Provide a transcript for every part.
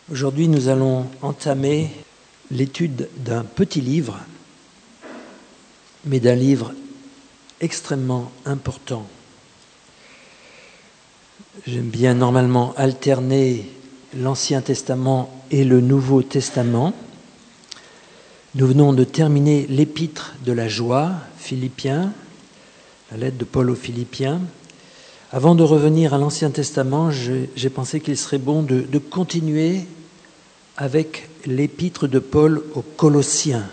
Aujourd'hui, nous allons entamer l'étude d'un petit livre, mais d'un livre extrêmement important. J'aime bien normalement alterner l'Ancien Testament et le Nouveau Testament. Nous venons de terminer l'épître de la joie, Philippiens, la lettre de Paul aux Philippiens. Avant de revenir à l'Ancien Testament, j'ai pensé qu'il serait bon de continuer avec l'épître de Paul aux Colossiens.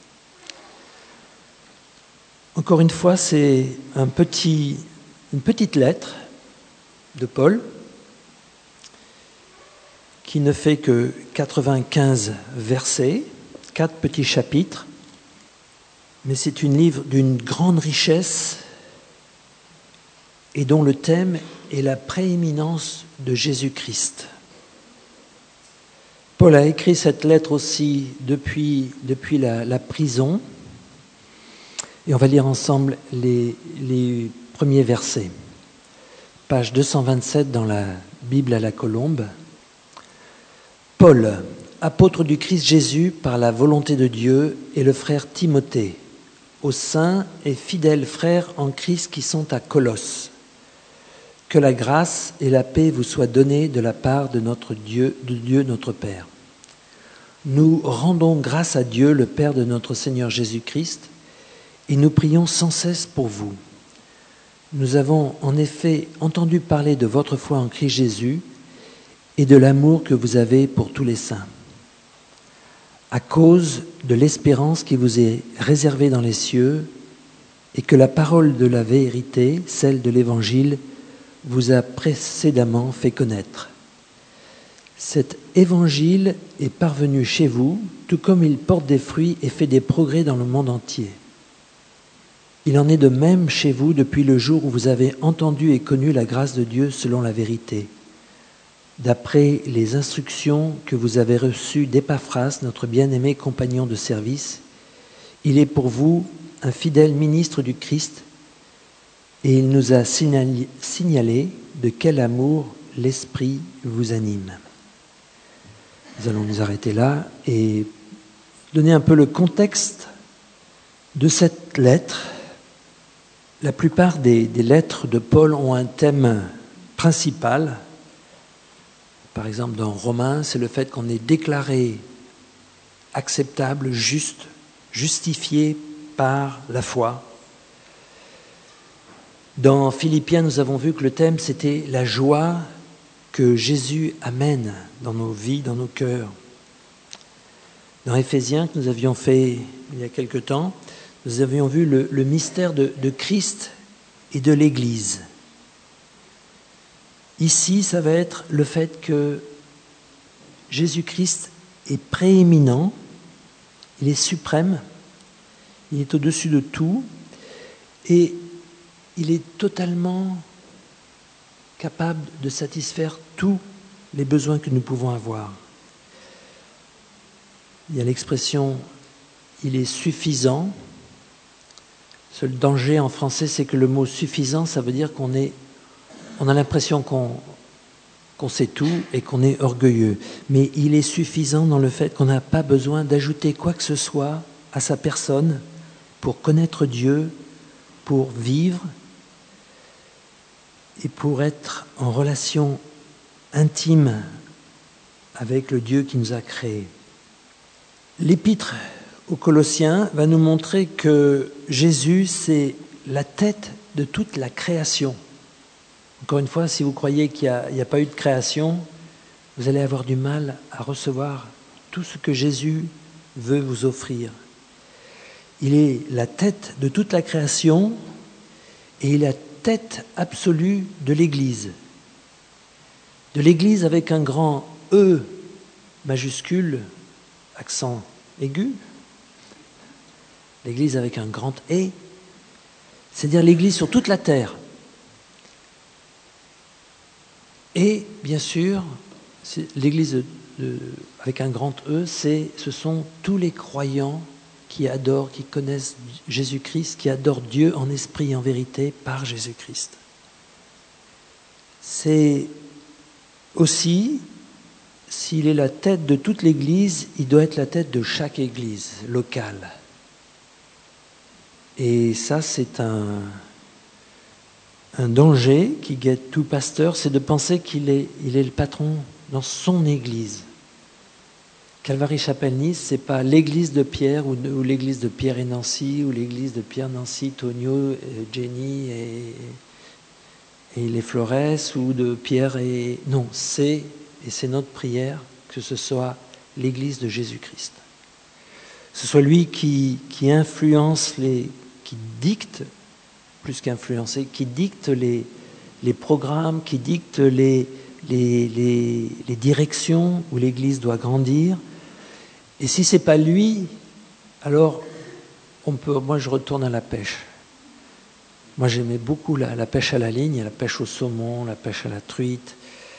Encore une fois, c'est une petite lettre de Paul qui ne fait que 95 versets, 4 petits chapitres, mais c'est un livre d'une grande richesse et dont le thème est la prééminence de Jésus-Christ. Paul a écrit cette lettre aussi depuis la prison, et on va lire ensemble les premiers versets. Page 227 dans la Bible à la colombe. Paul, apôtre du Christ Jésus par la volonté de Dieu, et le frère Timothée, aux saints et fidèles frères en Christ qui sont à Colosse. Que la grâce et la paix vous soient données de la part de Dieu notre Père. Nous rendons grâce à Dieu, le Père de notre Seigneur Jésus-Christ, et nous prions sans cesse pour vous. Nous avons en effet entendu parler de votre foi en Christ Jésus et de l'amour que vous avez pour tous les saints. À cause de l'espérance qui vous est réservée dans les cieux et que la parole de la vérité, celle de l'Évangile, vous a précédemment fait connaître. Cet évangile est parvenu chez vous, tout comme il porte des fruits et fait des progrès dans le monde entier. Il en est de même chez vous depuis le jour où vous avez entendu et connu la grâce de Dieu selon la vérité, d'après les instructions que vous avez reçues d'Épaphras, notre bien-aimé compagnon de service. Il est pour vous un fidèle ministre du Christ, et il nous a signalé de quel amour l'Esprit vous anime. Nous allons nous arrêter là et donner un peu le contexte de cette lettre. La plupart des lettres de Paul ont un thème principal. Par exemple, dans Romains, c'est le fait qu'on est déclaré acceptable, juste, justifié par la foi. Dans Philippiens, nous avons vu que le thème, c'était la joie que Jésus amène dans nos vies, dans nos cœurs. Dans Éphésiens, que nous avions fait il y a quelque temps, nous avions vu le mystère de Christ et de l'Église. Ici, ça va être le fait que Jésus-Christ est prééminent, il est suprême, il est au-dessus de tout, et il est totalement capable de satisfaire tous les besoins que nous pouvons avoir. Il y a l'expression « il est suffisant ». Seul danger en français, c'est que le mot « suffisant », ça veut dire qu'on a l'impression qu'on sait tout et qu'on est orgueilleux. Mais il est suffisant dans le fait qu'on n'a pas besoin d'ajouter quoi que ce soit à sa personne pour connaître Dieu, pour vivre et pour être en relation intime avec le Dieu qui nous a créés. L'épître aux Colossiens va nous montrer que Jésus, c'est la tête de toute la création. Encore une fois, si vous croyez qu'il n'y a pas eu de création, vous allez avoir du mal à recevoir tout ce que Jésus veut vous offrir. Il est la tête de toute la création et il est la tête absolue de l'Église. De l'Église avec un grand E majuscule, accent aigu. L'Église avec un grand E, c'est-à-dire l'Église sur toute la terre. Et bien sûr, l'Église avec un grand E, ce sont tous les croyants qui adorent, qui connaissent Jésus-Christ, qui adorent Dieu en esprit et en vérité par Jésus-Christ. C'est aussi s'il est la tête de toute l'Église, il doit être la tête de chaque Église locale. Et ça, c'est un danger qui guette tout pasteur, c'est de penser qu'il est le patron dans son Église. Calvary-Chapelle-Nice, ce n'est pas l'église de Pierre ou l'église de Pierre et Nancy ou l'église de Pierre, Nancy, Tonio, Jenny et les Flores ou de Pierre et... Non, c'est notre prière que ce soit l'église de Jésus-Christ. Que ce soit lui qui influence, qui dicte, plus qu'influencer, qui dicte les programmes, qui dicte les directions où l'église doit grandir. Et si ce n'est pas lui, alors moi je retourne à la pêche. Moi j'aimais beaucoup la pêche à la ligne, la pêche au saumon, la pêche à la truite.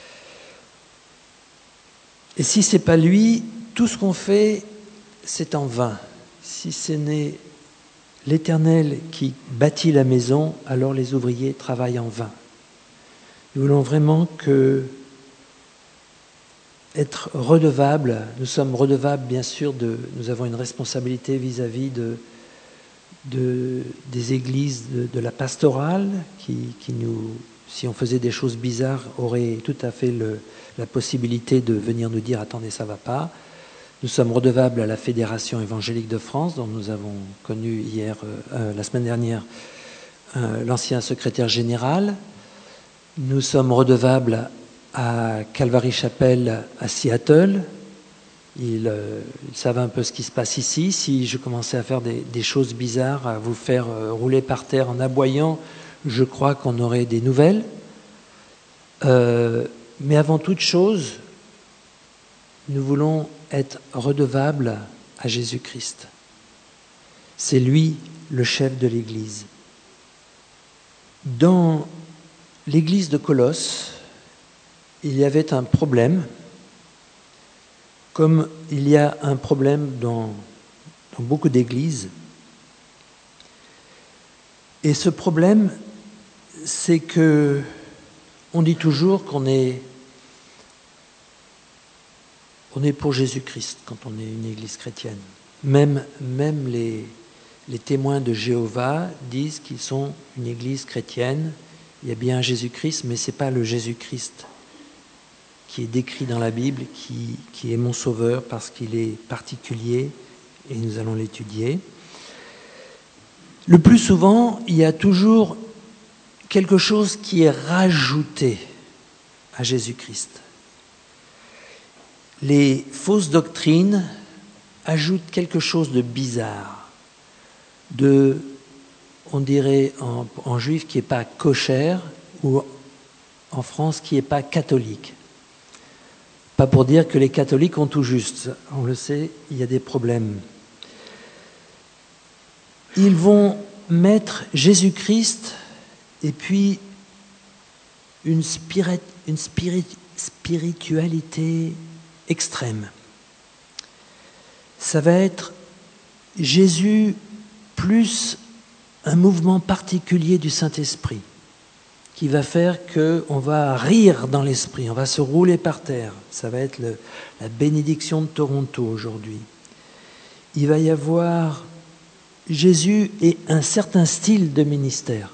Et si ce n'est pas lui, tout ce qu'on fait, c'est en vain. Si ce n'est l'Éternel qui bâtit la maison, alors les ouvriers travaillent en vain. Nous voulons vraiment être redevables. Nous sommes redevables, bien sûr, nous avons une responsabilité vis-à-vis des églises de la pastorale qui nous, si on faisait des choses bizarres, auraient tout à fait la possibilité de venir nous dire « Attendez, ça ne va pas ». Nous sommes redevables à la Fédération évangélique de France, dont nous avons connu la semaine dernière, l'ancien secrétaire général. Nous sommes redevables à Calvary-Chapelle à Seattle. Ils savent un peu ce qui se passe ici. Si je commençais à faire des choses bizarres, à vous faire rouler par terre en aboyant, je crois qu'on aurait des nouvelles. Mais avant toute chose, nous voulons être redevables à Jésus-Christ. C'est lui le chef de l'Église. Dans l'Église de Colosse, il y avait un problème, comme il y a un problème dans beaucoup d'églises. Et ce problème, c'est que on dit toujours qu'on est pour Jésus-Christ quand on est une église chrétienne. Même les témoins de Jéhovah disent qu'ils sont une église chrétienne. Il y a bien Jésus-Christ, mais ce n'est pas le Jésus-Christ qui est décrit dans la Bible, qui est mon sauveur parce qu'il est particulier, et nous allons l'étudier. Le plus souvent, il y a toujours quelque chose qui est rajouté à Jésus-Christ. Les fausses doctrines ajoutent quelque chose de bizarre, on dirait en juif qui n'est pas kosher, ou en France qui n'est pas catholique. Pas pour dire que les catholiques ont tout juste. On le sait, il y a des problèmes. Ils vont mettre Jésus-Christ et puis une spiritualité extrême. Ça va être Jésus plus un mouvement particulier du Saint-Esprit qui va faire qu'on va rire dans l'esprit, on va se rouler par terre. Ça va être la bénédiction de Toronto aujourd'hui. Il va y avoir Jésus et un certain style de ministère.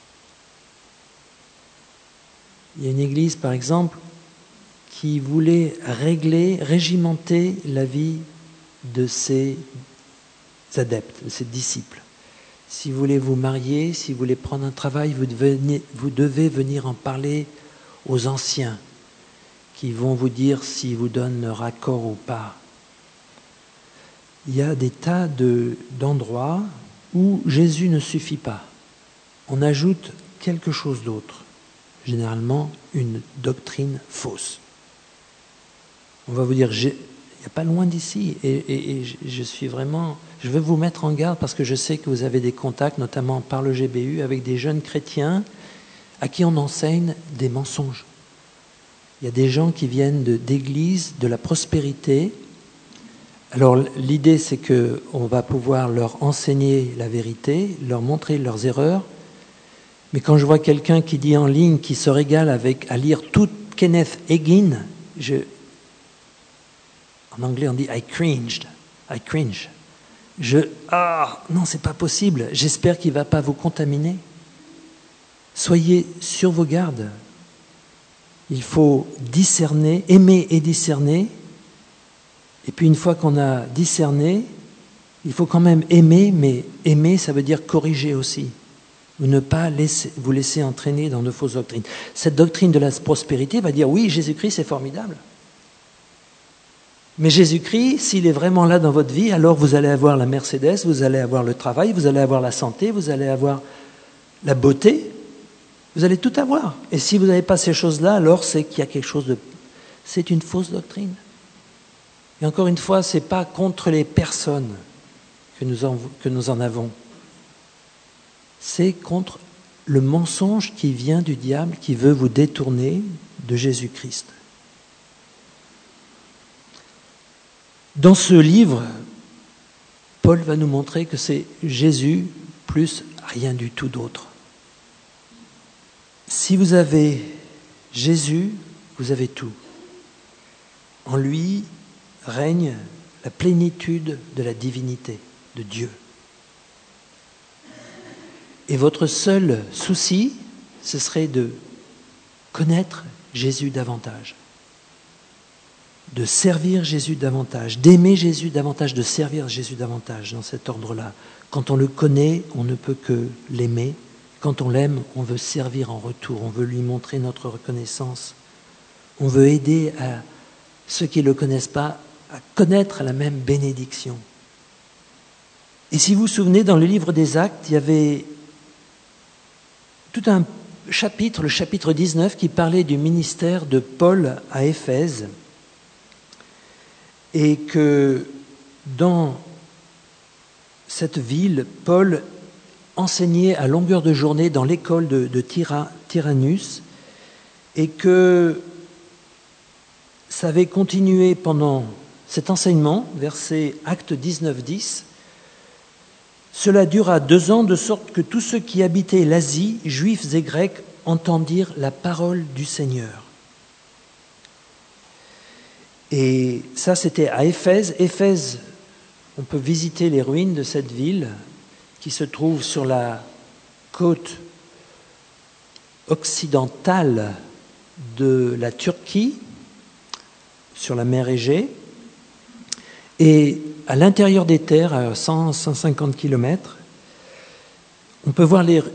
Il y a une église, par exemple, qui voulait régimenter la vie de ses adeptes, de ses disciples. Si vous voulez vous marier, si vous voulez prendre un travail, vous devez venir en parler aux anciens qui vont vous dire s'ils vous donnent leur accord ou pas. Il y a des tas d'endroits où Jésus ne suffit pas. On ajoute quelque chose d'autre, généralement une doctrine fausse. On va vous dire, il n'y a pas loin d'ici, et je veux vous mettre en garde parce que je sais que vous avez des contacts, notamment par le GBU, avec des jeunes chrétiens à qui on enseigne des mensonges. Il y a des gens qui viennent d'églises de la prospérité. Alors l'idée, c'est qu'on va pouvoir leur enseigner la vérité, leur montrer leurs erreurs. Mais quand je vois quelqu'un qui dit en ligne qu'il se régale à lire tout Kenneth Hagin, En anglais, on dit I cringed. I cringe. Non, c'est pas possible. J'espère qu'il ne va pas vous contaminer. Soyez sur vos gardes. Il faut discerner, aimer et discerner. Et puis une fois qu'on a discerné, il faut quand même aimer, mais aimer, ça veut dire corriger aussi. Ou ne pas vous laisser entraîner dans de fausses doctrines. Cette doctrine de la prospérité va dire, oui, Jésus-Christ, c'est formidable. Mais Jésus-Christ, s'il est vraiment là dans votre vie, alors vous allez avoir la Mercedes, vous allez avoir le travail, vous allez avoir la santé, vous allez avoir la beauté, vous allez tout avoir. Et si vous n'avez pas ces choses-là, alors c'est qu'il y a quelque chose de... C'est une fausse doctrine. Et encore une fois, ce n'est pas contre les personnes que nous en avons. C'est contre le mensonge qui vient du diable, qui veut vous détourner de Jésus-Christ. Dans ce livre, Paul va nous montrer que c'est Jésus plus rien du tout d'autre. Si vous avez Jésus, vous avez tout. En lui règne la plénitude de la divinité de Dieu. Et votre seul souci, ce serait de connaître Jésus davantage, de servir Jésus davantage, d'aimer Jésus davantage, de servir Jésus davantage dans cet ordre-là. Quand on le connaît, on ne peut que l'aimer. Quand on l'aime, on veut servir en retour, on veut lui montrer notre reconnaissance. On veut aider à ceux qui ne le connaissent pas à connaître la même bénédiction. Et si vous vous souvenez, dans le livre des Actes, il y avait tout un chapitre, le chapitre 19, qui parlait du ministère de Paul à Éphèse, et que dans cette ville, Paul enseignait à longueur de journée dans l'école de Tyrannus, et que ça avait continué pendant cet enseignement, verset Actes 19, 10. Cela dura 2 ans, de sorte que tous ceux qui habitaient l'Asie, juifs et grecs, entendirent la parole du Seigneur. Et ça, c'était à Éphèse. Éphèse, on peut visiter les ruines de cette ville qui se trouve sur la côte occidentale de la Turquie, sur la mer Égée. Et à l'intérieur des terres, à 150 km, on peut voir les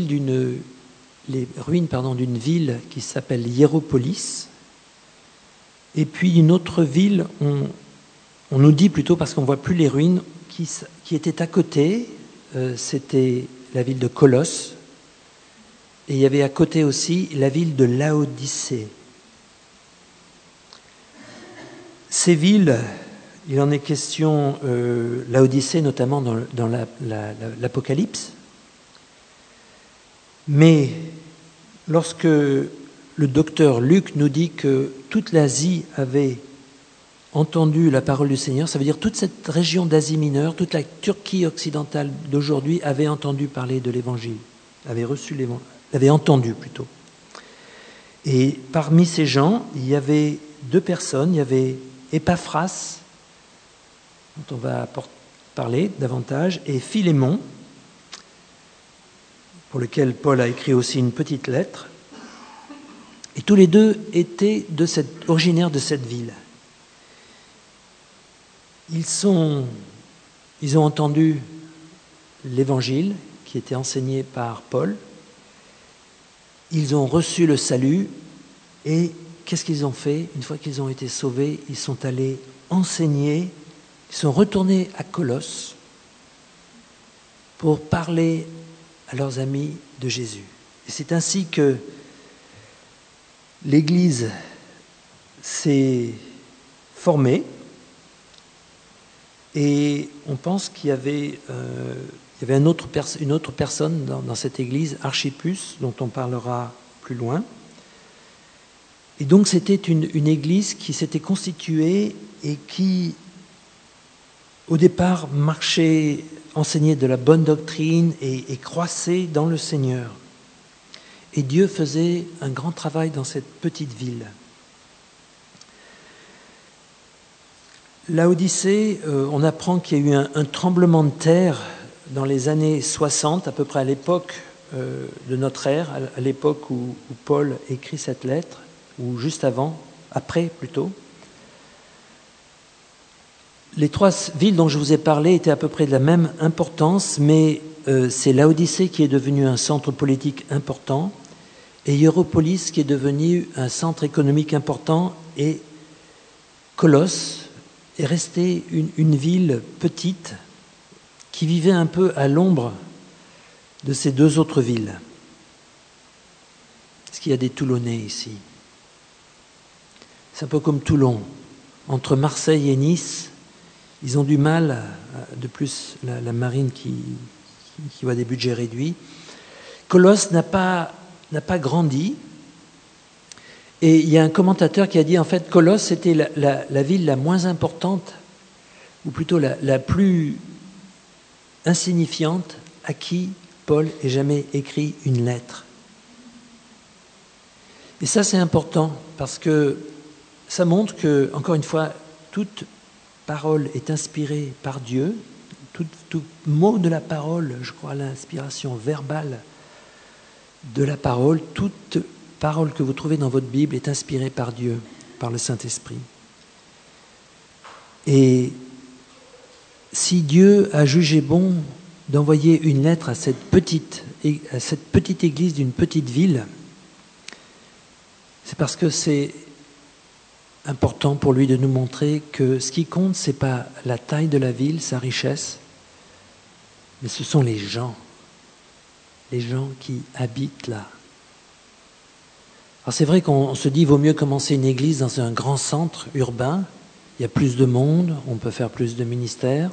ruines d'une ville qui s'appelle Hiéropolis. Et puis une autre ville, on nous dit plutôt, parce qu'on ne voit plus les ruines, qui était à côté, c'était la ville de Colosse. Et il y avait à côté aussi la ville de Laodicée. Ces villes, il en est question, Laodicée notamment dans l'Apocalypse. Mais lorsque le docteur Luc nous dit que toute l'Asie avait entendu la parole du Seigneur, ça veut dire toute cette région d'Asie mineure, toute la Turquie occidentale d'aujourd'hui avait entendu parler de l'Évangile, avait entendu plutôt. Et parmi ces gens, il y avait 2 personnes, il y avait Épaphras, dont on va parler davantage, et Philémon, pour lequel Paul a écrit aussi une petite lettre. Et tous les 2 étaient originaires de cette ville. Ils ont entendu l'Évangile qui était enseigné par Paul. Ils ont reçu le salut et qu'est-ce qu'ils ont fait? Une fois qu'ils ont été sauvés, ils sont allés enseigner, ils sont retournés à Colosse pour parler à leurs amis de Jésus. Et c'est ainsi que l'Église s'est formée et on pense qu'il y avait une autre personne dans cette Église, Archippus, dont on parlera plus loin. Et donc c'était une Église qui s'était constituée et qui, au départ, marchait, enseignait de la bonne doctrine et croissait dans le Seigneur. Et Dieu faisait un grand travail dans cette petite ville. Laodicée, on apprend qu'il y a eu un tremblement de terre dans les années 60, à peu près à l'époque de notre ère, à l'époque où Paul écrit cette lettre, ou juste avant, après plutôt. Les 3 villes dont je vous ai parlé étaient à peu près de la même importance, mais c'est Laodicée qui est devenue un centre politique important, et Hiéropolis qui est devenu un centre économique important, et Colosse est restée une ville petite qui vivait un peu à l'ombre de ces 2 autres villes. Est-ce qu'il y a des Toulonnais ici? C'est un peu comme Toulon. Entre Marseille et Nice, ils ont du mal, de plus la marine qui voit des budgets réduits. Colosse n'a pas grandi. Et il y a un commentateur qui a dit, en fait, Colosse était la ville la moins importante, ou plutôt la plus insignifiante à qui Paul ait jamais écrit une lettre. Et ça, c'est important, parce que ça montre que, encore une fois, toute parole est inspirée par Dieu, tout mot de la parole, je crois à l'inspiration verbale de la parole, toute parole que vous trouvez dans votre Bible est inspirée par Dieu, par le Saint-Esprit. Et si Dieu a jugé bon d'envoyer une lettre à cette petite église d'une petite ville, c'est parce que c'est important pour lui de nous montrer que ce qui compte, ce n'est pas la taille de la ville, sa richesse, mais ce sont les gens qui habitent là. Alors c'est vrai qu'on se dit qu'il vaut mieux commencer une église dans un grand centre urbain, il y a plus de monde, on peut faire plus de ministères,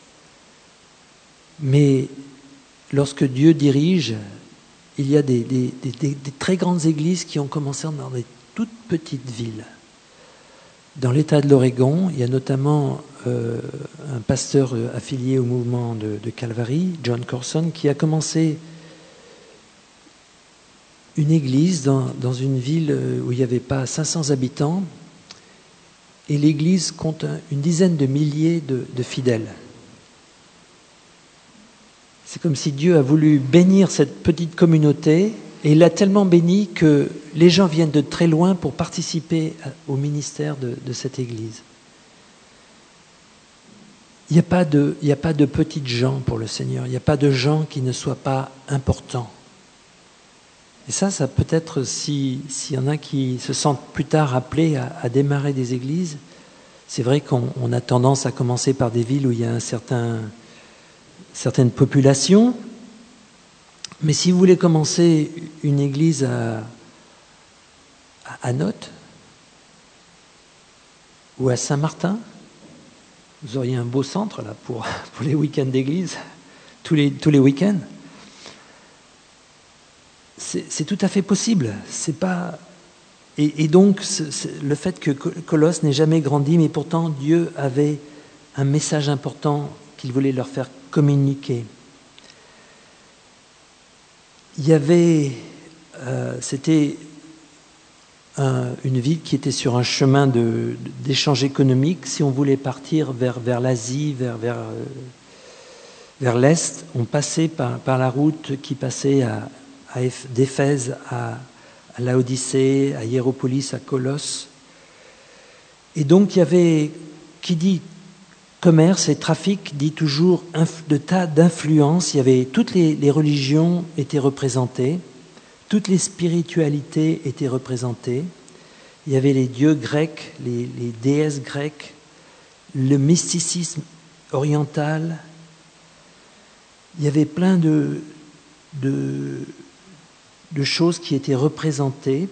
mais lorsque Dieu dirige, il y a des très grandes églises qui ont commencé dans des toutes petites villes. Dans l'État de l'Oregon, il y a notamment un pasteur affilié au mouvement de Calvary, John Corson, qui a commencé une église dans une ville où il n'y avait pas 500 habitants, et l'église compte une dizaine de milliers de fidèles. C'est comme si Dieu a voulu bénir cette petite communauté, et il l'a tellement bénie que les gens viennent de très loin pour participer au ministère de cette église. Il n'y a pas de petites gens pour le Seigneur, il n'y a pas de gens qui ne soient pas importants. Et ça peut être, s'il y en a qui se sentent plus tard appelés à démarrer des églises, c'est vrai qu'on a tendance à commencer par des villes où il y a certaines populations, mais si vous voulez commencer une église à Notes ou à Saint-Martin, vous auriez un beau centre là pour les week-ends d'église, tous les week-ends. C'est tout à fait possible. C'est pas... Et donc, le fait que Colosse n'ait jamais grandi, mais pourtant Dieu avait un message important qu'il voulait leur faire communiquer. Il y avait... c'était une ville qui était sur un chemin d'échange économique. Si on voulait partir vers l'Asie, vers l'Est, on passait par la route qui passait d'Éphèse à Laodicée, à Hiéropolis, à Colosse. Et donc il y avait, qui dit commerce et trafic, dit toujours de tas d'influences. Il y avait toutes les religions étaient représentées, toutes les spiritualités étaient représentées. Il y avait les dieux grecs, les déesses grecques, le mysticisme oriental. Il y avait plein de choses qui étaient représentées.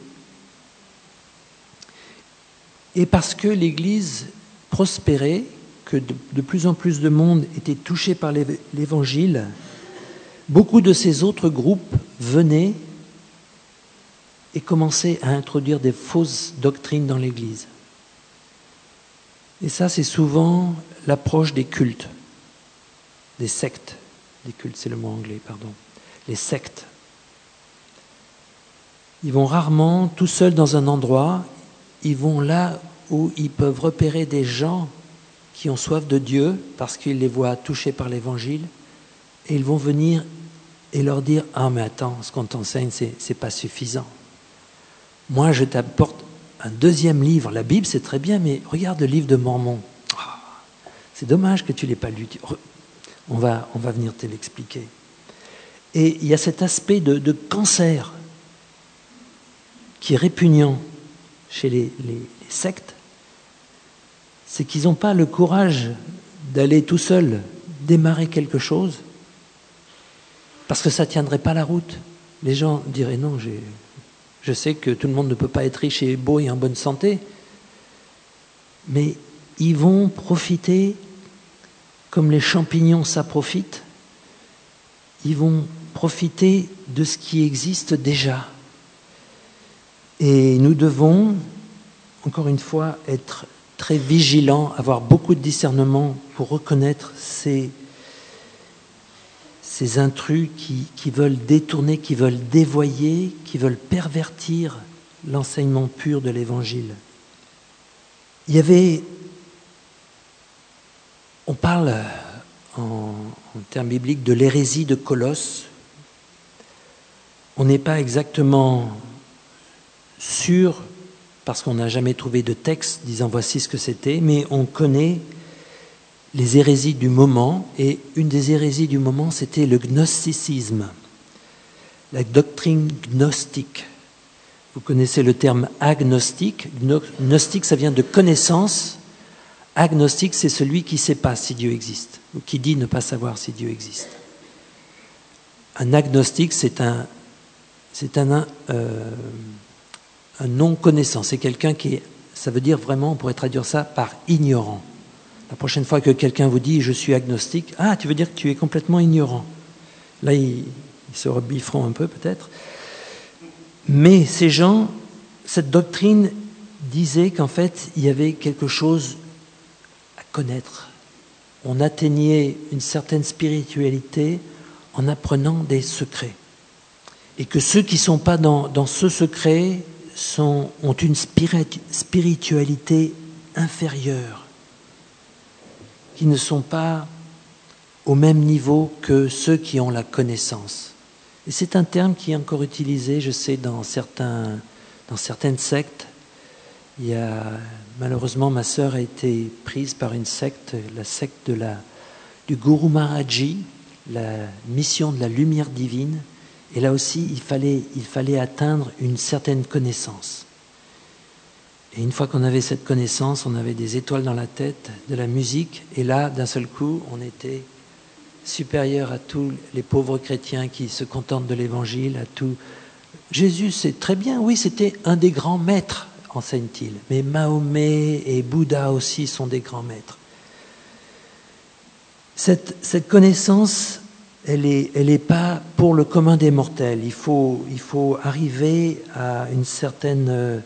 Et parce que l'Église prospérait, que de plus en plus de monde était touché par l'Évangile, beaucoup de ces autres groupes venaient et commençaient à introduire des fausses doctrines dans l'Église. Et ça, c'est souvent l'approche des cultes, des sectes. Des cultes, c'est le mot anglais, pardon. Les sectes. Ils vont rarement tout seuls dans un endroit, ils vont là où ils peuvent repérer des gens qui ont soif de Dieu parce qu'ils les voient touchés par l'Évangile, et ils vont venir et leur dire « Ah, mais attends, ce qu'on t'enseigne, c'est pas suffisant. Moi, je t'apporte un deuxième livre. La Bible, c'est très bien, mais regarde le livre de Mormon. Oh, c'est dommage que tu ne l'aies pas lu. On va venir te l'expliquer. » Et il y a cet aspect de cancer qui est répugnant chez les sectes, c'est qu'ils n'ont pas le courage d'aller tout seuls démarrer quelque chose parce que ça ne tiendrait pas la route. Les gens diraient non, je sais que tout le monde ne peut pas être riche et beau et en bonne santé, mais ils vont profiter comme les champignons ça profite, ils vont profiter de ce qui existe déjà. Et nous devons, encore une fois, être très vigilants, avoir beaucoup de discernement pour reconnaître ces intrus qui veulent détourner, qui veulent dévoyer, qui veulent pervertir l'enseignement pur de l'Évangile. Il y avait, on parle en termes bibliques de l'hérésie de Colosse. On n'est pas exactement sûr, parce qu'on n'a jamais trouvé de texte disant voici ce que c'était, mais on connaît les hérésies du moment, et une des hérésies du moment, c'était le gnosticisme, la doctrine gnostique. Vous connaissez le terme agnostique. Gnostique, ça vient de connaissance. Agnostique, c'est celui qui ne sait pas si Dieu existe, ou qui dit ne pas savoir si Dieu existe. Un agnostique, c'est un non-connaissant. C'est quelqu'un qui, ça veut dire vraiment, on pourrait traduire ça par ignorant. La prochaine fois que quelqu'un vous dit « je suis agnostique », ah, tu veux dire que tu es complètement ignorant. Là, ils se rebifferont un peu peut-être. Mais ces gens, cette doctrine disait qu'en fait, il y avait quelque chose à connaître. On atteignait une certaine spiritualité en apprenant des secrets. Et que ceux qui ne sont pas dans ce secret ont une spiritualité inférieure, qui ne sont pas au même niveau que ceux qui ont la connaissance. Et c'est un terme qui est encore utilisé, je sais, dans certaines sectes. Malheureusement, ma sœur a été prise par une secte, la secte du Guru Maharaji, la mission de la lumière divine. Et là aussi, il fallait atteindre une certaine connaissance. Et une fois qu'on avait cette connaissance, on avait des étoiles dans la tête, de la musique, et là, d'un seul coup, on était supérieur à tous les pauvres chrétiens qui se contentent de l'Évangile, à tout. Jésus, c'est très bien, oui, c'était un des grands maîtres, enseigne-t-il. Mais Mahomet et Bouddha aussi sont des grands maîtres. Cette connaissance, elle est pas pour le commun des mortels. Il faut arriver à une certaine,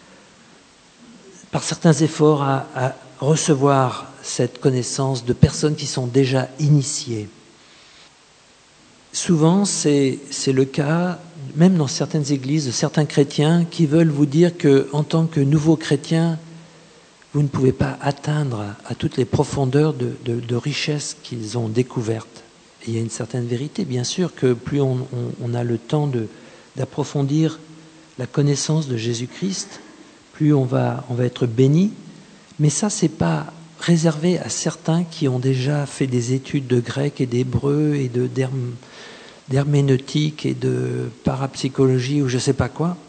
par certains efforts, à recevoir cette connaissance de personnes qui sont déjà initiées. Souvent, c'est le cas, même dans certaines églises, de certains chrétiens qui veulent vous dire qu'en tant que nouveau chrétien, vous ne pouvez pas atteindre à toutes les profondeurs de richesses qu'ils ont découvertes. Et il y a une certaine vérité, bien sûr, que plus on a le temps d'approfondir la connaissance de Jésus-Christ, plus on va être béni. Mais ça, c'est pas réservé à certains qui ont déjà fait des études de grec et d'hébreu et d'herméneutique et de parapsychologie ou je ne sais pas quoi.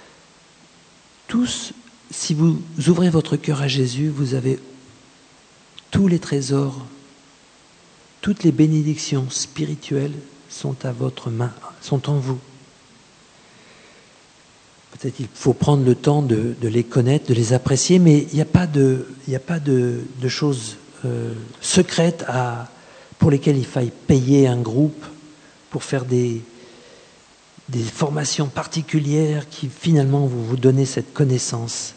Tous, si vous ouvrez votre cœur à Jésus, vous avez tous les trésors, toutes les bénédictions spirituelles sont à votre main, sont en vous. Peut-être qu'il faut prendre le temps de les connaître, de les apprécier, mais il n'y a pas de choses secrètes pour lesquelles il faille payer un groupe pour faire des formations particulières qui finalement vont vous donner cette connaissance.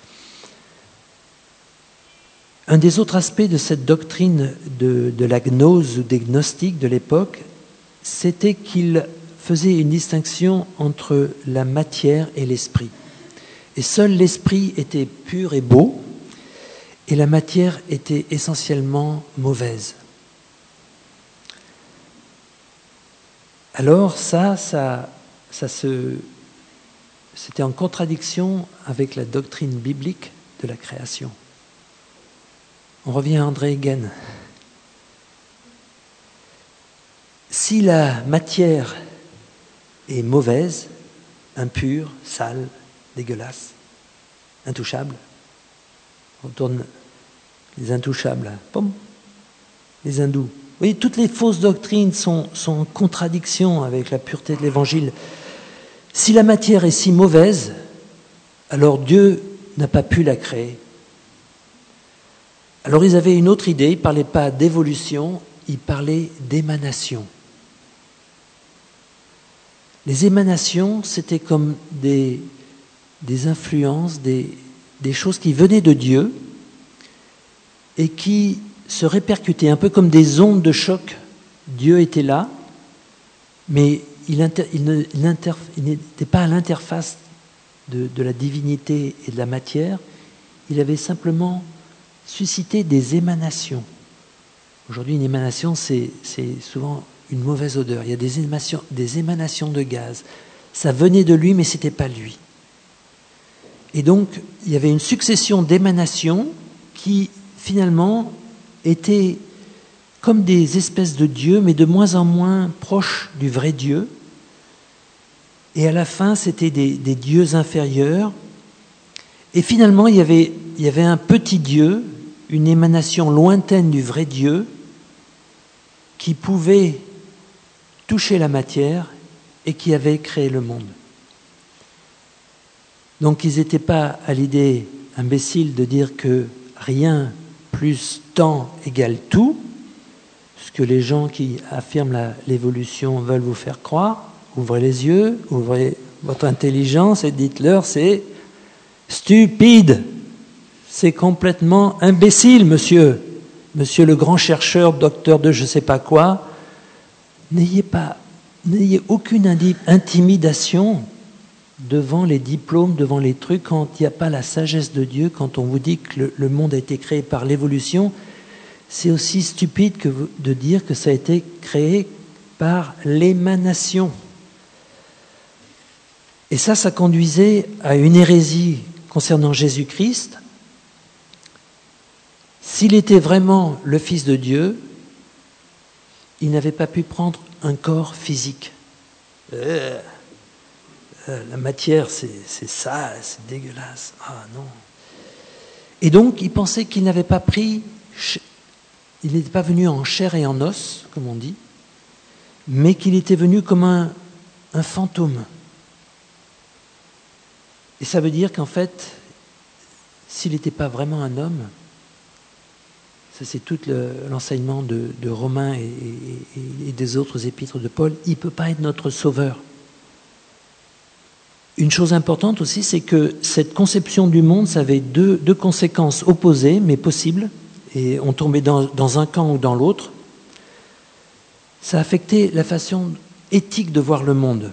Un des autres aspects de cette doctrine de la gnose ou des gnostiques de l'époque, c'était qu'ils faisaient une distinction entre la matière et l'esprit. Et seul l'esprit était pur et beau, et la matière était essentiellement mauvaise. Alors c'était en contradiction avec la doctrine biblique de la création. On revient à André Héguen. Si la matière est mauvaise, impure, sale, dégueulasse, intouchable, on tourne les intouchables, pom, les hindous. Vous voyez, toutes les fausses doctrines sont en contradiction avec la pureté de l'Évangile. Si la matière est si mauvaise, alors Dieu n'a pas pu la créer. Alors ils avaient une autre idée, ils ne parlaient pas d'évolution, ils parlaient d'émanation. Les émanations, c'était comme des influences, des choses qui venaient de Dieu et qui se répercutaient un peu comme des ondes de choc. Dieu était là, mais il n'était pas à l'interface de la divinité et de la matière. Il avait simplement suscité des émanations. Aujourd'hui, une émanation, c'est souvent une mauvaise odeur. Il y a des émanations de gaz. Ça venait de lui, mais ce n'était pas lui. Et donc, il y avait une succession d'émanations qui, finalement, étaient comme des espèces de dieux, mais de moins en moins proches du vrai Dieu. Et à la fin, c'était des dieux inférieurs. Et finalement, il y avait un petit Dieu, une émanation lointaine du vrai Dieu, qui pouvait toucher la matière et qui avait créé le monde. Donc ils n'étaient pas à l'idée imbécile de dire que rien plus temps égale tout, ce que les gens qui affirment l'évolution veulent vous faire croire. Ouvrez les yeux, ouvrez votre intelligence et dites-leur c'est stupide, c'est complètement imbécile, monsieur le grand chercheur, docteur de je ne sais pas quoi. N'ayez aucune intimidation devant les diplômes, devant les trucs, quand il n'y a pas la sagesse de Dieu, quand on vous dit que le monde a été créé par l'évolution. C'est aussi stupide de dire que ça a été créé par l'émanation. Et ça conduisait à une hérésie concernant Jésus-Christ. S'il était vraiment le Fils de Dieu, il n'avait pas pu prendre un corps physique. La matière, c'est sale, c'est dégueulasse. Ah non. Et donc, il pensait qu'il n'avait pas pris... Il n'était pas venu en chair et en os, comme on dit, mais qu'il était venu comme un fantôme. Et ça veut dire qu'en fait, s'il n'était pas vraiment un homme, ça c'est tout l'enseignement de Romains et des autres épîtres de Paul, il ne peut pas être notre sauveur. Une chose importante aussi, c'est que cette conception du monde, ça avait deux conséquences opposées, mais possibles, et on tombait dans un camp ou dans l'autre. Ça affectait la façon éthique de voir le monde.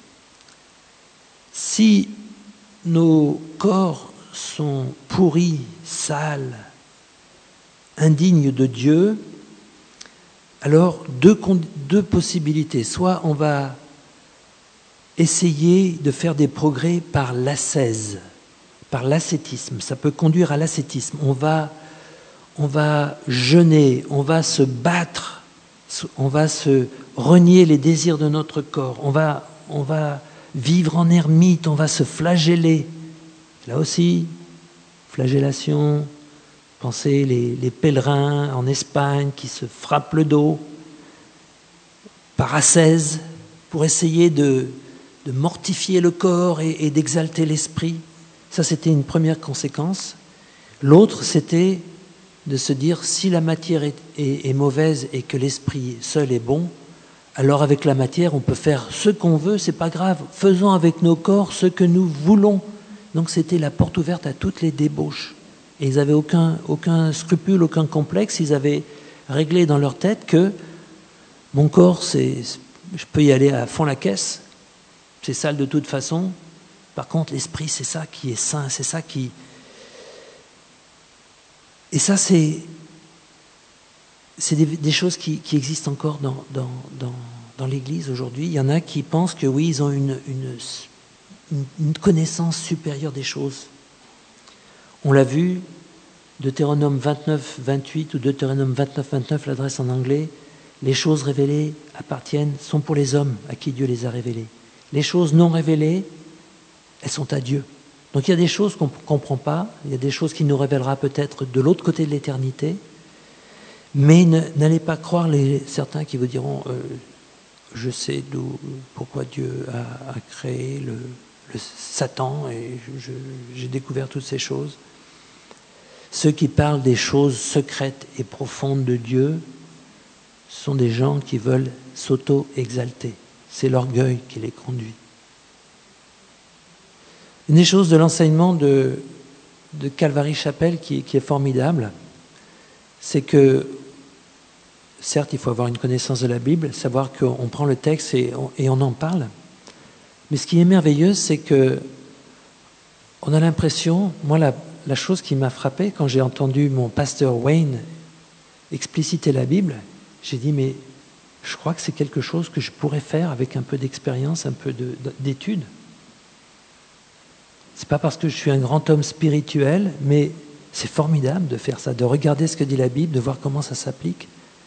Si nos corps sont pourris, sales, indignes de Dieu, alors deux possibilités. Soit on va essayer de faire des progrès par l'ascèse, par l'ascétisme. Ça peut conduire à l'ascétisme. On va jeûner, on va se battre, on va se renier les désirs de notre corps, on va vivre en ermite, on va se flageller. Là aussi, flagellation, pensez les pèlerins en Espagne qui se frappent le dos par ascèse pour essayer de mortifier le corps et d'exalter l'esprit. Ça, c'était une première conséquence. L'autre, c'était de se dire, si la matière est mauvaise et que l'esprit seul est bon, alors avec la matière, on peut faire ce qu'on veut, c'est pas grave. Faisons avec nos corps ce que nous voulons. Donc c'était la porte ouverte à toutes les débauches. Et ils n'avaient aucun scrupule, aucun complexe. Ils avaient réglé dans leur tête que mon corps, je peux y aller à fond la caisse, c'est sale de toute façon. Par contre, l'esprit, c'est ça qui est sain, c'est ça qui... Et ça, c'est des choses qui existent encore dans l'Église aujourd'hui. Il y en a qui pensent que oui, ils ont une connaissance supérieure des choses. On l'a vu, Deutéronome 29, 28 ou Deutéronome 29, 29, l'adresse en anglais, les choses révélées sont pour les hommes à qui Dieu les a révélées. Les choses non révélées, elles sont à Dieu. Donc il y a des choses qu'on ne comprend pas, il y a des choses qu'il nous révélera peut-être de l'autre côté de l'éternité, mais n'allez pas croire certains qui vous diront je sais pourquoi Dieu a créé le Satan et j'ai découvert toutes ces choses. Ceux qui parlent des choses secrètes et profondes de Dieu sont des gens qui veulent s'auto-exalter. C'est l'orgueil qui les conduit. Une des choses de l'enseignement de Calvary Chapel qui est formidable, c'est que, certes, il faut avoir une connaissance de la Bible, savoir qu'on prend le texte et on en parle. Mais ce qui est merveilleux, c'est que on a l'impression, moi la chose qui m'a frappé quand j'ai entendu mon pasteur Wayne expliciter la Bible, j'ai dit mais je crois que c'est quelque chose que je pourrais faire avec un peu d'expérience, un peu d'étude. C'est pas parce que je suis un grand homme spirituel, mais c'est formidable de faire ça, de regarder ce que dit la Bible, de voir comment ça s'applique.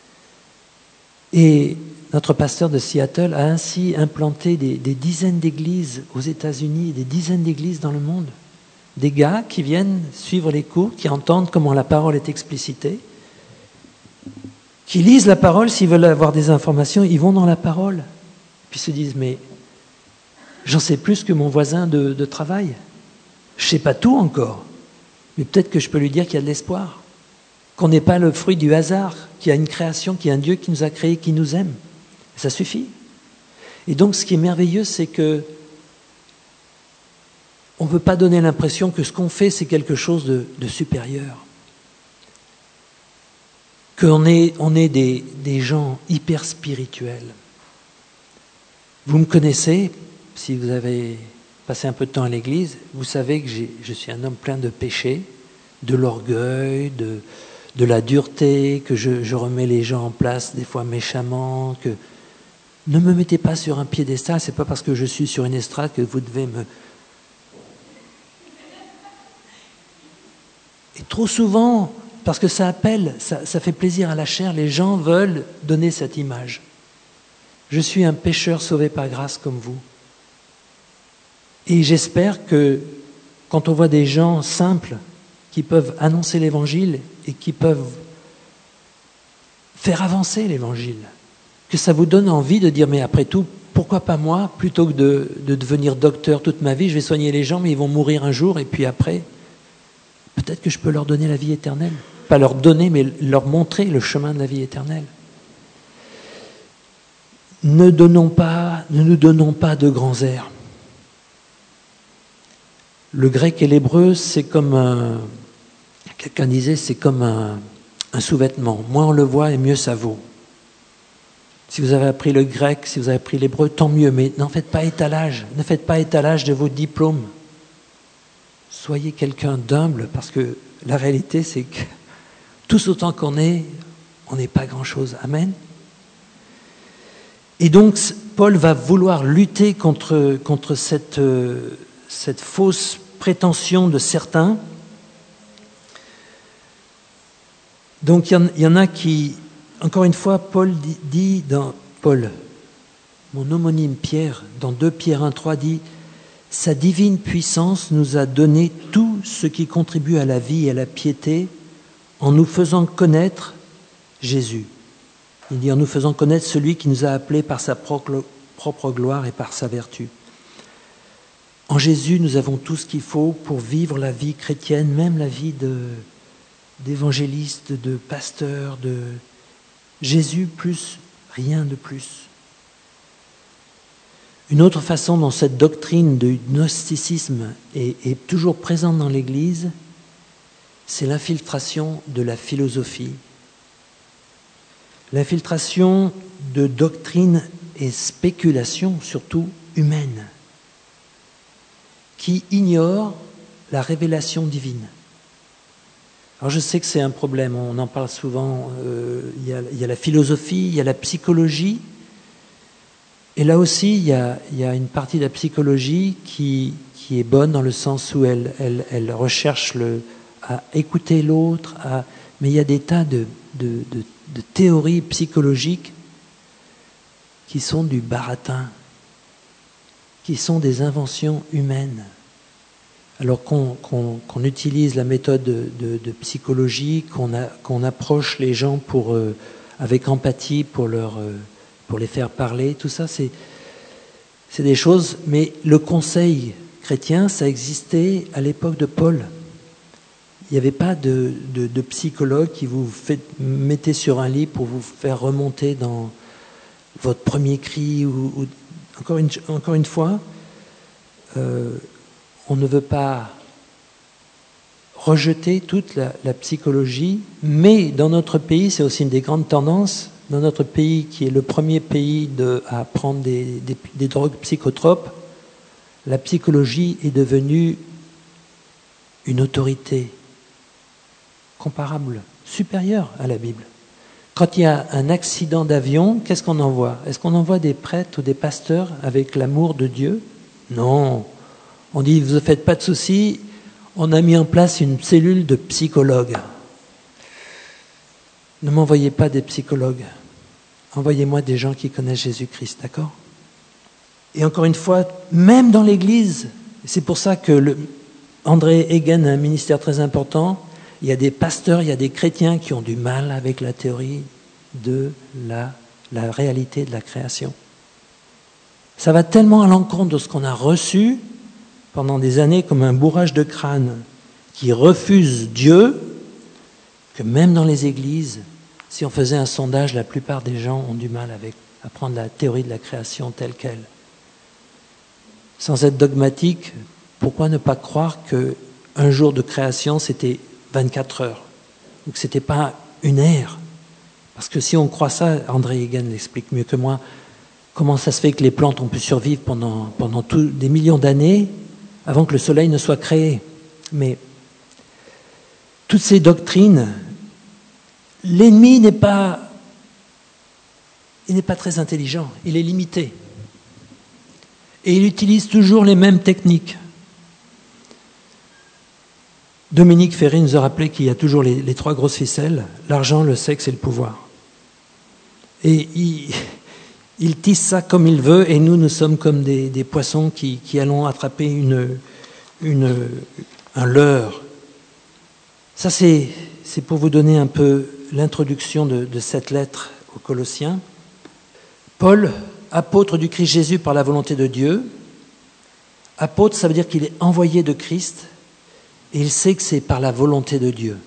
Et notre pasteur de Seattle a ainsi implanté des dizaines d'églises aux États-Unis, des dizaines d'églises dans le monde. Des gars qui viennent suivre les cours, qui entendent comment la parole est explicitée, qui lisent la parole, s'ils veulent avoir des informations, ils vont dans la parole. Puis se disent, mais j'en sais plus que mon voisin de travail. Je ne sais pas tout encore, mais peut-être que je peux lui dire qu'il y a de l'espoir, qu'on n'est pas le fruit du hasard, qu'il y a une création, qu'il y a un Dieu qui nous a créés, qui nous aime. Et ça suffit. Et donc ce qui est merveilleux, c'est que on ne veut pas donner l'impression que ce qu'on fait, c'est quelque chose de supérieur. Qu'on est des gens hyper spirituels. Vous me connaissez, si vous avez passé un peu de temps à l'église, vous savez que je suis un homme plein de péchés, de l'orgueil, de la dureté, que je remets les gens en place des fois méchamment, que ne me mettez pas sur un piédestal, c'est pas parce que je suis sur une estrade que vous devez me... Et trop souvent, parce que ça appelle, ça fait plaisir à la chair, les gens veulent donner cette image. Je suis un pécheur sauvé par grâce comme vous. Et j'espère que quand on voit des gens simples qui peuvent annoncer l'évangile et qui peuvent faire avancer l'évangile, que ça vous donne envie de dire mais après tout, pourquoi pas moi, plutôt que de devenir docteur toute ma vie, je vais soigner les gens mais ils vont mourir un jour et puis après, peut-être que je peux leur donner la vie éternelle. Pas leur donner mais leur montrer le chemin de la vie éternelle. Ne nous donnons pas de grands airs. Le grec et l'hébreu, c'est comme quelqu'un disait, c'est comme un sous-vêtement. Moins on le voit et mieux ça vaut. Si vous avez appris le grec, si vous avez appris l'hébreu, tant mieux, mais n'en faites pas étalage. Ne faites pas étalage de vos diplômes. Soyez quelqu'un d'humble, parce que la réalité, c'est que tous autant qu'on est, on n'est pas grand-chose. Amen. Et donc, Paul va vouloir lutter contre cette fausse prétention de certains. Donc il y en a qui, encore une fois, Paul dit dans Paul, mon homonyme Pierre, dans 2 Pierre 1,3 dit « Sa divine puissance nous a donné tout ce qui contribue à la vie et à la piété en nous faisant connaître Jésus. » Il dit en nous faisant connaître celui qui nous a appelés par sa propre gloire et par sa vertu. En Jésus, nous avons tout ce qu'il faut pour vivre la vie chrétienne, même la vie d'évangéliste, de pasteur, de Jésus plus rien de plus. Une autre façon dont cette doctrine du gnosticisme est toujours présente dans l'Église, c'est l'infiltration de la philosophie. L'infiltration de doctrines et spéculations, surtout humaines, qui ignorent la révélation divine. Alors je sais que c'est un problème, on en parle souvent, il y a la philosophie, il y a la psychologie, et là aussi il y a une partie de la psychologie qui est bonne dans le sens où elle recherche à écouter l'autre, mais il y a des tas de théories psychologiques qui sont du baratin, qui sont des inventions humaines. Alors qu'on utilise la méthode de psychologie, qu'on approche les gens avec empathie pour les faire parler, tout ça c'est des choses, mais le conseil chrétien, ça existait à l'époque de Paul. Il n'y avait pas de psychologue qui vous mettez sur un lit pour vous faire remonter dans votre premier cri. Encore une fois, on ne veut pas rejeter toute la psychologie, mais dans notre pays, c'est aussi une des grandes tendances, dans notre pays qui est le premier pays à prendre des drogues psychotropes, la psychologie est devenue une autorité comparable, supérieure à la Bible. Quand il y a un accident d'avion, qu'est-ce qu'on envoie? Est-ce qu'on envoie des prêtres ou des pasteurs avec l'amour de Dieu? Non. On dit, vous ne faites pas de soucis, on a mis en place une cellule de psychologues. Ne m'envoyez pas des psychologues. Envoyez-moi des gens qui connaissent Jésus-Christ, d'accord? Et encore une fois, même dans l'Église, c'est pour ça que André Hagen a un ministère très important, il y a des pasteurs, il y a des chrétiens qui ont du mal avec la théorie de la réalité de la création. Ça va tellement à l'encontre de ce qu'on a reçu pendant des années comme un bourrage de crâne qui refuse Dieu, que même dans les églises, si on faisait un sondage, la plupart des gens ont du mal à prendre la théorie de la création telle qu'elle. Sans être dogmatique, pourquoi ne pas croire qu'un jour de création, c'était 24 heures, ou que ce n'était pas une ère? Parce que si on croit ça, André Hagen l'explique mieux que moi, comment ça se fait que les plantes ont pu survivre pendant des millions d'années avant que le soleil ne soit créé? Mais toutes ces doctrines, l'ennemi n'est pas très intelligent, il est limité. Et il utilise toujours les mêmes techniques. Dominique Ferry nous a rappelé qu'il y a toujours les trois grosses ficelles, l'argent, le sexe et le pouvoir. Et il tisse ça comme il veut, et nous sommes comme des poissons qui allons attraper un leurre. Ça, c'est pour vous donner un peu l'introduction de cette lettre aux Colossiens. Paul, apôtre du Christ Jésus par la volonté de Dieu. Apôtre, ça veut dire qu'il est envoyé de Christ, et il sait que c'est par la volonté de Dieu.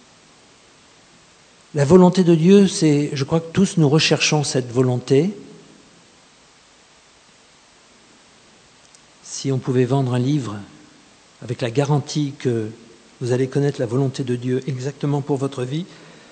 La volonté de Dieu, je crois que tous nous recherchons cette volonté. Si on pouvait vendre un livre avec la garantie que vous allez connaître la volonté de Dieu exactement pour votre vie,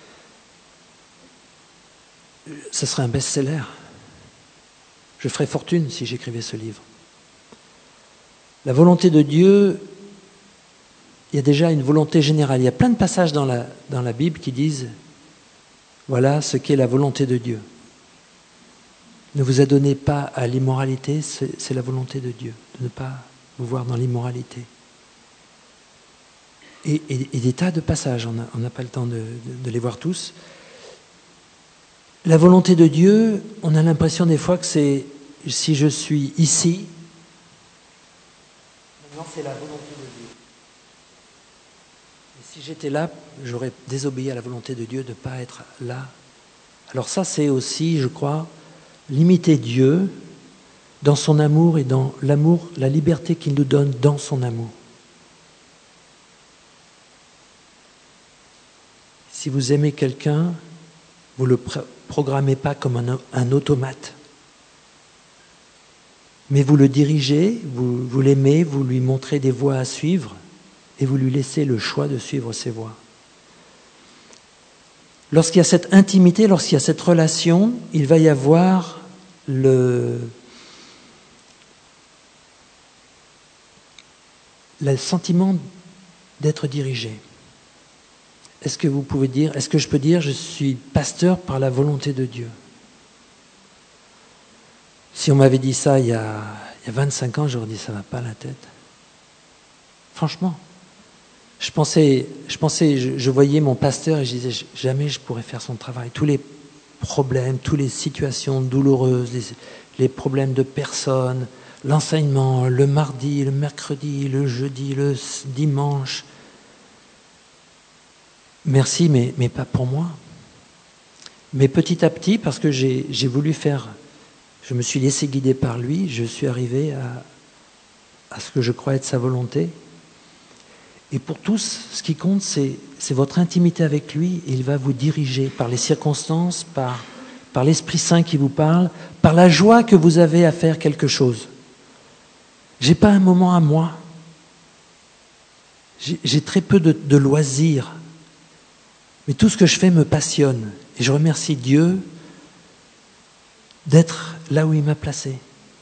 ce serait un best-seller. Je ferais fortune si j'écrivais ce livre. La volonté de Dieu, il y a déjà une volonté générale. Il y a plein de passages dans la Bible qui disent « Voilà ce qu'est la volonté de Dieu ». Ne vous adonnez pas à l'immoralité, c'est la volonté de Dieu, de ne pas vous voir dans l'immoralité. Et des tas de passages, on n'a pas le temps de les voir tous. La volonté de Dieu, on a l'impression des fois que c'est si je suis ici, maintenant c'est la volonté de Dieu. Et si j'étais là, j'aurais désobéi à la volonté de Dieu de ne pas être là. Alors ça, c'est aussi, je crois, limiter Dieu dans son amour et dans l'amour, la liberté qu'il nous donne dans son amour. Si vous aimez quelqu'un, vous ne le programmez pas comme un automate. Mais vous le dirigez, vous l'aimez, vous lui montrez des voies à suivre et vous lui laissez le choix de suivre ces voies. Lorsqu'il y a cette intimité, lorsqu'il y a cette relation, il va y avoir le sentiment d'être dirigé. est-ce que je peux dire, je suis pasteur par la volonté de Dieu? Si on m'avait dit ça il y a 25 ans, j'aurais dit ça va pas la tête. Franchement. Je voyais mon pasteur et je disais jamais je pourrais faire son travail. Tous les problèmes, toutes les situations douloureuses, les problèmes de personnes, l'enseignement, le mardi, le mercredi, le jeudi, le dimanche. Merci, mais pas pour moi. Mais petit à petit, parce que j'ai voulu faire, je me suis laissé guider par lui, je suis arrivé à ce que je crois être sa volonté. Et pour tous, ce qui compte, c'est votre intimité avec lui. Et il va vous diriger par les circonstances, par l'Esprit Saint qui vous parle, par la joie que vous avez à faire quelque chose. J'ai pas un moment à moi. J'ai très peu de loisirs. Mais tout ce que je fais me passionne. Et je remercie Dieu d'être là où il m'a placé.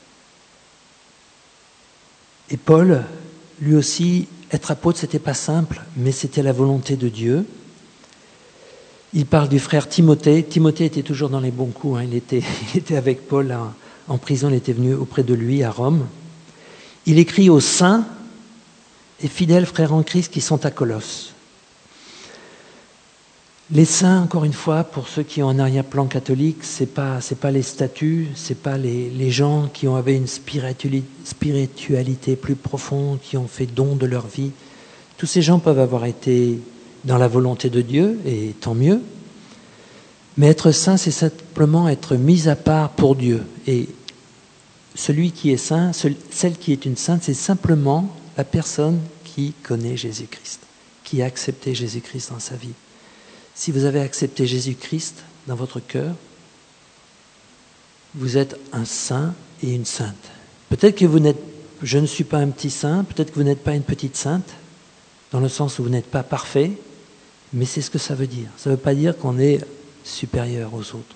Et Paul, lui aussi, être apôtre, c'était pas simple, mais c'était la volonté de Dieu. Il parle du frère Timothée. Timothée était toujours dans les bons coups. Il était avec Paul en prison. Il était venu auprès de lui à Rome. Il écrit aux saints et fidèles frères en Christ qui sont à Colosse. Les saints, encore une fois, pour ceux qui ont un arrière-plan catholique, c'est pas les statues, c'est pas les gens qui avaient une spiritualité plus profonde, qui ont fait don de leur vie. Tous ces gens peuvent avoir été dans la volonté de Dieu, et tant mieux. Mais être saint, c'est simplement être mis à part pour Dieu. Et celui qui est saint, celle qui est une sainte, c'est simplement la personne qui connaît Jésus-Christ, qui a accepté Jésus-Christ dans sa vie. Si vous avez accepté Jésus-Christ dans votre cœur, vous êtes un saint et une sainte. Peut-être que je ne suis pas un petit saint, peut-être que vous n'êtes pas une petite sainte, dans le sens où vous n'êtes pas parfait, mais c'est ce que ça veut dire. Ça ne veut pas dire qu'on est supérieur aux autres.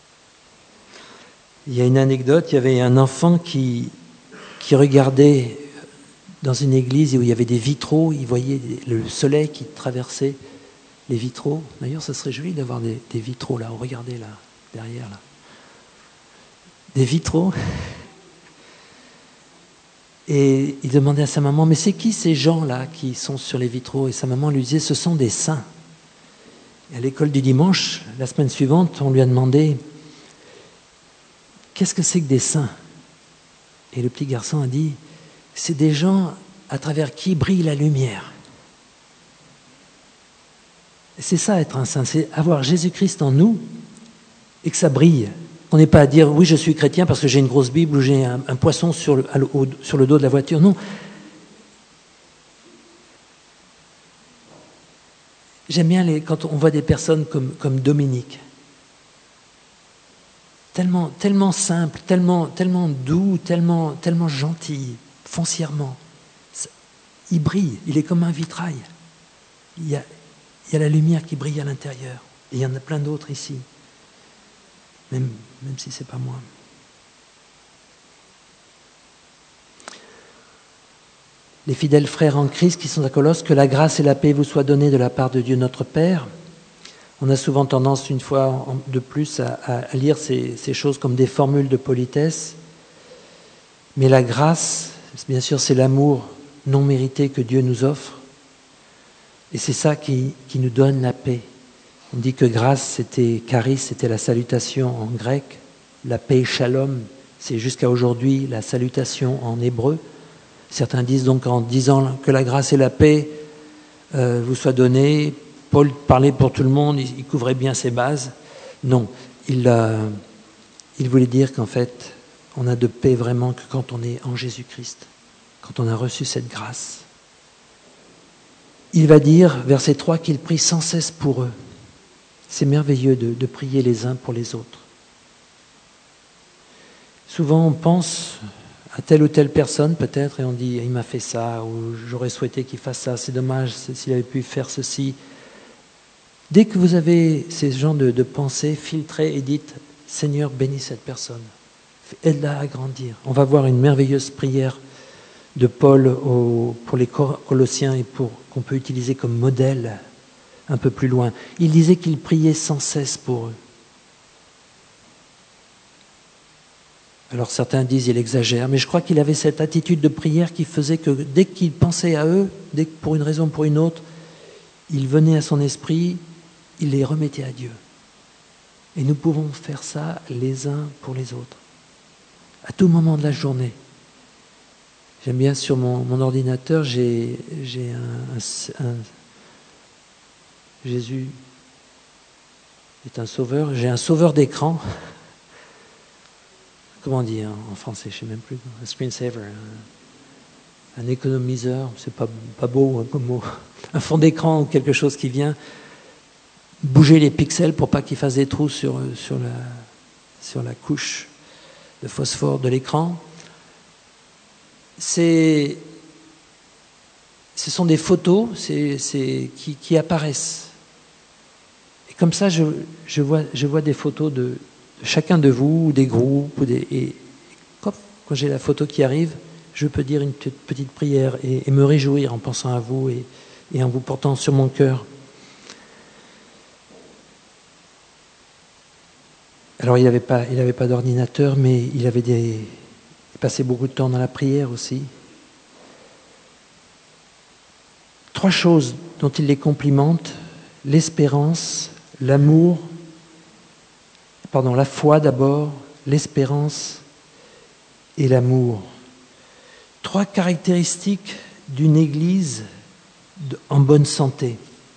Il y a une anecdote, il y avait un enfant qui regardait dans une église où il y avait des vitraux, il voyait le soleil qui traversait les vitraux. D'ailleurs, ça serait joli d'avoir des vitraux là. Regardez là, derrière là. Des vitraux. Et il demandait à sa maman, mais c'est qui ces gens-là qui sont sur les vitraux? Et sa maman lui disait, ce sont des saints. Et à l'école du dimanche, la semaine suivante, on lui a demandé, qu'est-ce que c'est que des saints? Et le petit garçon a dit, c'est des gens à travers qui brille la lumière. C'est ça être un saint, c'est avoir Jésus-Christ en nous et que ça brille. On n'est pas à dire oui je suis chrétien parce que j'ai une grosse Bible ou j'ai un poisson sur le dos de la voiture. Non. J'aime bien quand on voit des personnes comme Dominique. Tellement simple, tellement doux, tellement gentil, foncièrement. Il brille, il est comme un vitrail. Il y a la lumière qui brille à l'intérieur. Et il y en a plein d'autres ici. Même si ce n'est pas moi. Les fidèles frères en Christ qui sont à Colosse, que la grâce et la paix vous soient données de la part de Dieu notre Père. On a souvent tendance, une fois de plus, à lire ces choses comme des formules de politesse. Mais la grâce, bien sûr, c'est l'amour non mérité que Dieu nous offre. Et c'est ça qui nous donne la paix. On dit que grâce, c'était charis, c'était la salutation en grec. La paix, shalom, c'est jusqu'à aujourd'hui la salutation en hébreu. Certains disent donc en disant que la grâce et la paix vous soient données, Paul parlait pour tout le monde, il couvrait bien ses bases. Non, il voulait dire qu'en fait, on a de paix vraiment que quand on est en Jésus-Christ, quand on a reçu cette grâce. Il va dire, verset 3, qu'il prie sans cesse pour eux. C'est merveilleux de prier les uns pour les autres. Souvent, on pense à telle ou telle personne, peut-être, et on dit, il m'a fait ça, ou j'aurais souhaité qu'il fasse ça, c'est dommage s'il avait pu faire ceci. Dès que vous avez ces genres de pensées, filtrez et dites, Seigneur, bénis cette personne, aide-la à grandir. On va voir une merveilleuse prière de Paul pour les Colossiens et qu'on peut utiliser comme modèle un peu plus loin. Il disait qu'il priait sans cesse pour eux. Alors certains disent qu'il exagère, mais je crois qu'il avait cette attitude de prière qui faisait que dès qu'il pensait à eux, dès que pour une raison ou pour une autre, il venait à son esprit, il les remettait à Dieu. Et nous pouvons faire ça les uns pour les autres, à tout moment de la journée. J'aime bien sur mon ordinateur, j'ai un Jésus est un sauveur, j'ai un sauveur d'écran. Comment on dit en français, je ne sais même plus. Un screensaver, un économiseur, c'est pas beau comme mot. Un fond d'écran ou quelque chose qui vient bouger les pixels pour pas qu'ils fassent des trous sur la couche de phosphore de l'écran. Ce sont des photos qui apparaissent. Et comme ça, je vois des photos de chacun de vous, ou des groupes, et quand j'ai la photo qui arrive, je peux dire une petite prière et me réjouir en pensant à vous et en vous portant sur mon cœur. Alors il n'avait pas d'ordinateur, mais il passait beaucoup de temps dans la prière aussi. 3 choses dont il les complimente: l'espérance, l'amour, la foi d'abord, l'espérance et l'amour. 3 caractéristiques d'une Église en bonne santé.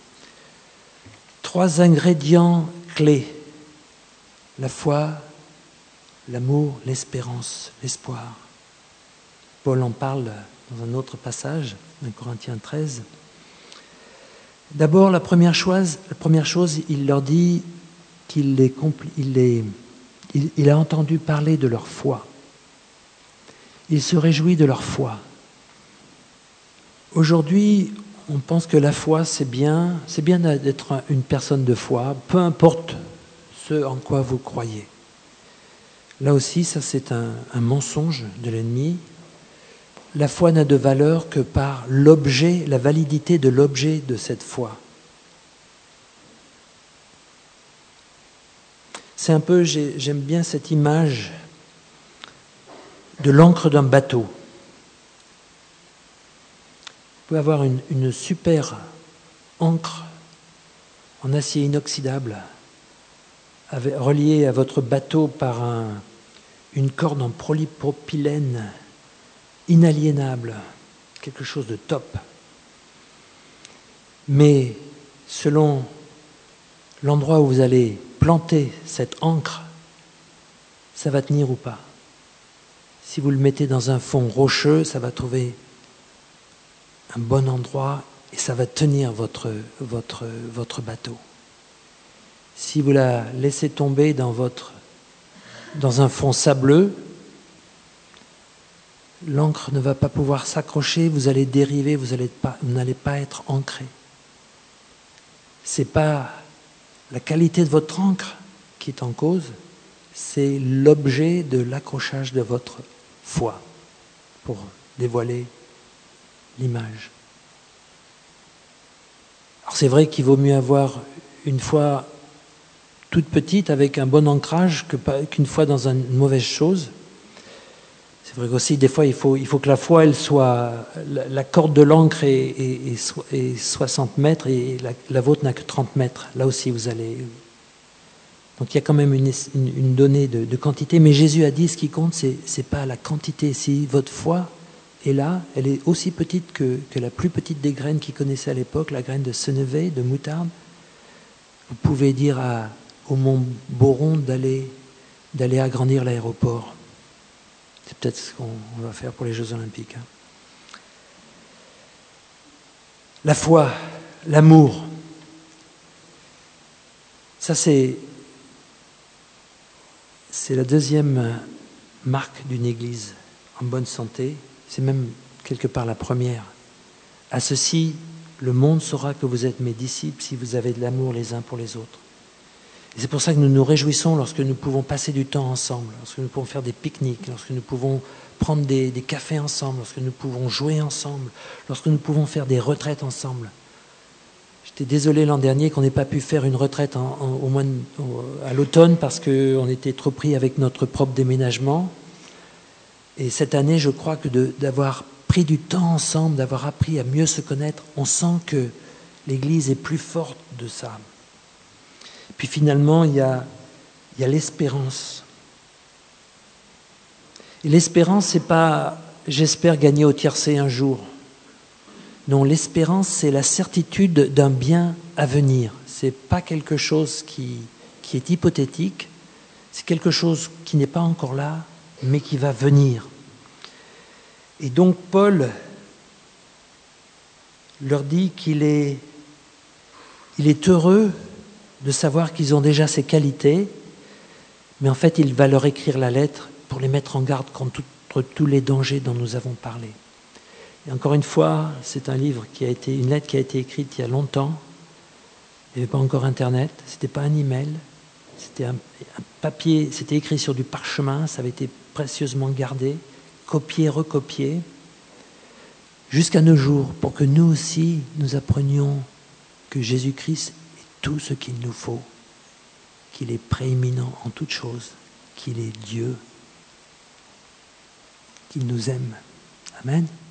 3 ingrédients clés: la foi, l'amour, l'espérance, l'espoir. Paul en parle dans un autre passage, 1 Corinthiens 13. D'abord, la première chose, il leur dit qu'il a entendu parler de leur foi. Il se réjouit de leur foi. Aujourd'hui, on pense que la foi, c'est bien d'être une personne de foi, peu importe ce en quoi vous croyez. Là aussi, ça c'est un mensonge de l'ennemi. La foi n'a de valeur que par l'objet, la validité de l'objet de cette foi. C'est un peu, j'aime bien cette image de l'ancre d'un bateau. Vous pouvez avoir une super ancre en acier inoxydable reliée à votre bateau par une corde en polypropylène inaliénable, quelque chose de top. Mais selon l'endroit où vous allez planter cette ancre, ça va tenir ou pas. Si vous le mettez dans un fond rocheux, ça va trouver un bon endroit et ça va tenir votre bateau. Si vous la laissez tomber dans un fond sableux, l'encre ne va pas pouvoir s'accrocher, vous allez dériver, vous n'allez pas être ancré. Ce n'est pas la qualité de votre encre qui est en cause, c'est l'objet de l'accrochage de votre foi, pour dévoiler l'image. Alors c'est vrai qu'il vaut mieux avoir une foi toute petite avec un bon ancrage qu'une foi dans une mauvaise chose. C'est vrai qu'aussi, des fois, il faut que la foi, elle soit... La corde de l'ancre est 60 mètres et la vôtre n'a que 30 mètres. Là aussi, vous allez... Donc, il y a quand même une donnée de quantité. Mais Jésus a dit, ce qui compte, c'est pas la quantité. Si votre foi est là, elle est aussi petite que la plus petite des graines qu'ils connaissaient à l'époque, la graine de sénévé, de moutarde. Vous pouvez dire au mont Boron d'aller agrandir l'aéroport. C'est peut-être ce qu'on va faire pour les Jeux Olympiques. La foi, l'amour, ça c'est la deuxième marque d'une Église en bonne santé. C'est même quelque part la première. À ceci, le monde saura que vous êtes mes disciples si vous avez de l'amour les uns pour les autres. Et c'est pour ça que nous nous réjouissons lorsque nous pouvons passer du temps ensemble, lorsque nous pouvons faire des pique-niques, lorsque nous pouvons prendre des cafés ensemble, lorsque nous pouvons jouer ensemble, lorsque nous pouvons faire des retraites ensemble. J'étais désolé l'an dernier qu'on n'ait pas pu faire une retraite à l'automne parce qu'on était trop pris avec notre propre déménagement. Et cette année, je crois que d'avoir pris du temps ensemble, d'avoir appris à mieux se connaître, on sent que l'Église est plus forte de ça. Puis finalement, il y a l'espérance. Et l'espérance, c'est pas « j'espère gagner au tiercé un jour ». Non, l'espérance, c'est la certitude d'un bien à venir. C'est pas quelque chose qui est hypothétique, c'est quelque chose qui n'est pas encore là, mais qui va venir. Et donc Paul leur dit qu'il est heureux de savoir qu'ils ont déjà ces qualités, mais en fait il va leur écrire la lettre pour les mettre en garde contre tous les dangers dont nous avons parlé. Et encore une fois, c'est une lettre qui a été écrite il y a longtemps. Il n'y avait pas encore Internet, c'était pas un email, c'était un papier, c'était écrit sur du parchemin, ça avait été précieusement gardé, copié, recopié, jusqu'à nos jours, pour que nous aussi, nous apprenions que Jésus-Christ est tout ce qu'il nous faut, qu'il est prééminent en toutes choses, qu'il est Dieu, qu'il nous aime. Amen.